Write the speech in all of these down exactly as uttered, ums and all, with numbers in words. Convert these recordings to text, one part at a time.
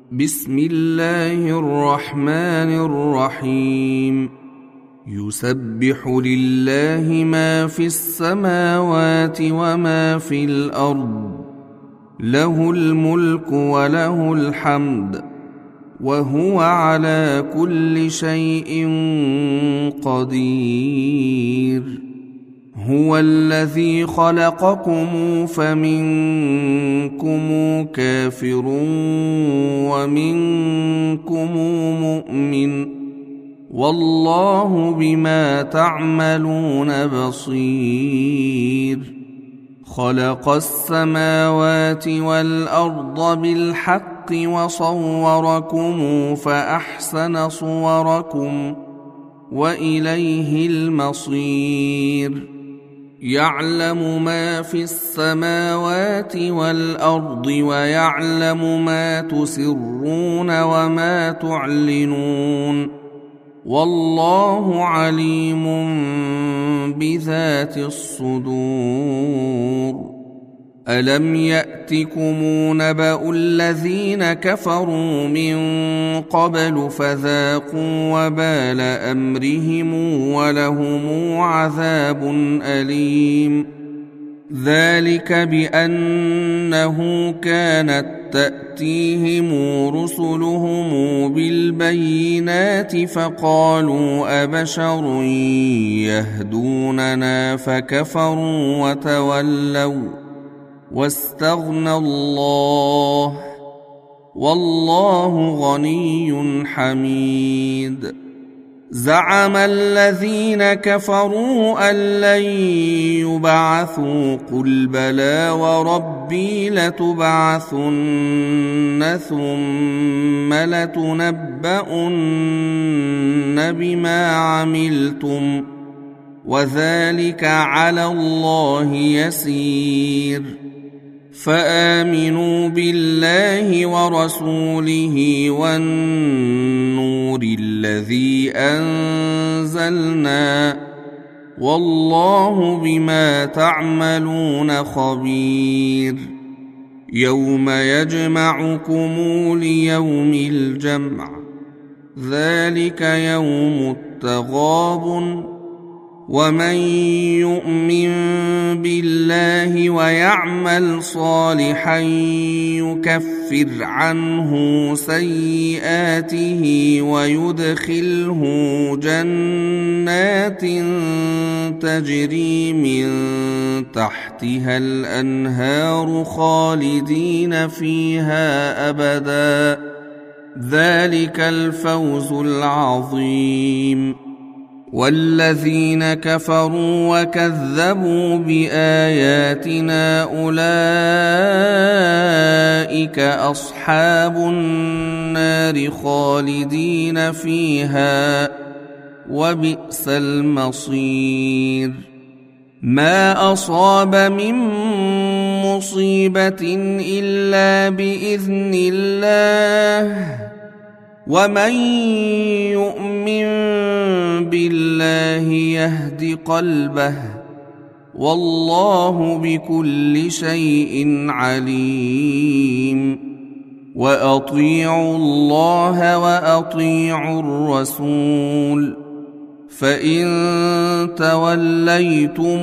بسم الله الرحمن الرحيم. يسبح لله ما في السماوات وما في الأرض، له الملك وله الحمد، وهو على كل شيء قدير. هو الذي خلقكم فمنكم كافر ومنكم مؤمن، والله بما تعملون بصير. خلق السماوات والأرض بالحق وصوركم فأحسن صوركم وإليه المصير. يعلم ما في السماوات والأرض ويعلم ما تسرون وما تعلنون، والله عليم بذات الصدور. ألم يأتكم نبأ الذين كفروا من قبل فذاقوا وبال أمرهم ولهم عذاب أليم. ذلك بأنه كانت تأتيهم رسلهم بالبينات فقالوا أبشر يهدوننا فكفروا وتولوا واستغنى الله، والله غني حميد. زعم الذين كفروا أن لن يبعثوا قل بلى وربي لتبعثن ثم لتنبؤن بما عملتم وذلك على الله يسير. فآمنوا بالله ورسوله والنور الذي أنزلنا، والله بما تعملون خبير. يوم يجمعكم ليوم الجمع، ذلك يوم التغابن. ومن يؤمن بالله ويعمل صالحا يكفر عنه سيئاته ويدخله جنات تجري من تحتها الأنهار خالدين فيها أبدا، ذلك الفوز العظيم. والذين كفروا وكذبوا بآياتنا أولئك أصحاب النار خالدين فيها وبئس المصير. ما أصاب من مصيبة إلا بإذن الله، ومن يؤمن بالله يهد قلبه، والله بكل شيء عليم. وأطيعوا الله وأطيعوا الرسول، فإن توليتم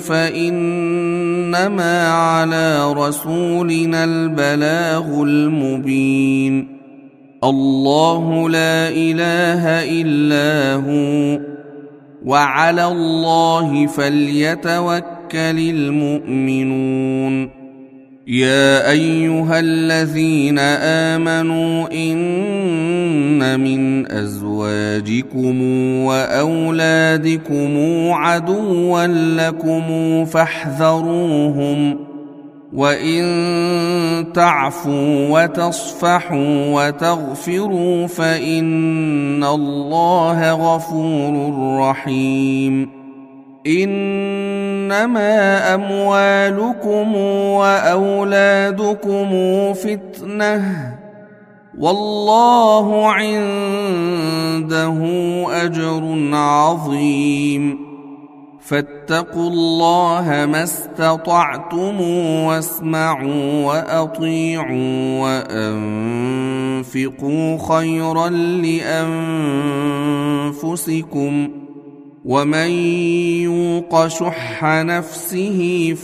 فإنما على رسولنا البلاغ المبين. الله لا إله إلا هو، وعلى الله فليتوكل المؤمنون. يا أيها الذين آمنوا إن من أزواجكم وأولادكم عدوا لكم فاحذروهم، وإن تعفوا وتصفحوا وتغفروا فإن الله غفور رحيم. إنما أموالكم وأولادكم فتنة، والله عنده أجر عظيم. فاتقوا الله ما استطعتم واسمعوا وأطيعوا تنفقوا خيرا لأنفسكم ومن يوق شح نفسه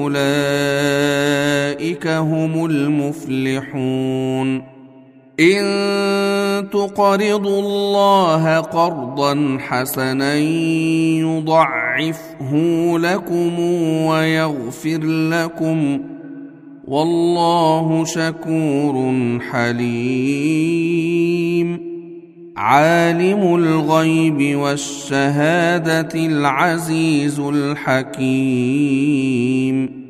فأولئك هم المفلحون إن تقرضوا الله قرضا حسنا يضعفه لكم ويغفر لكم والله شكور حليم عالم الغيب والشهادة العزيز الحكيم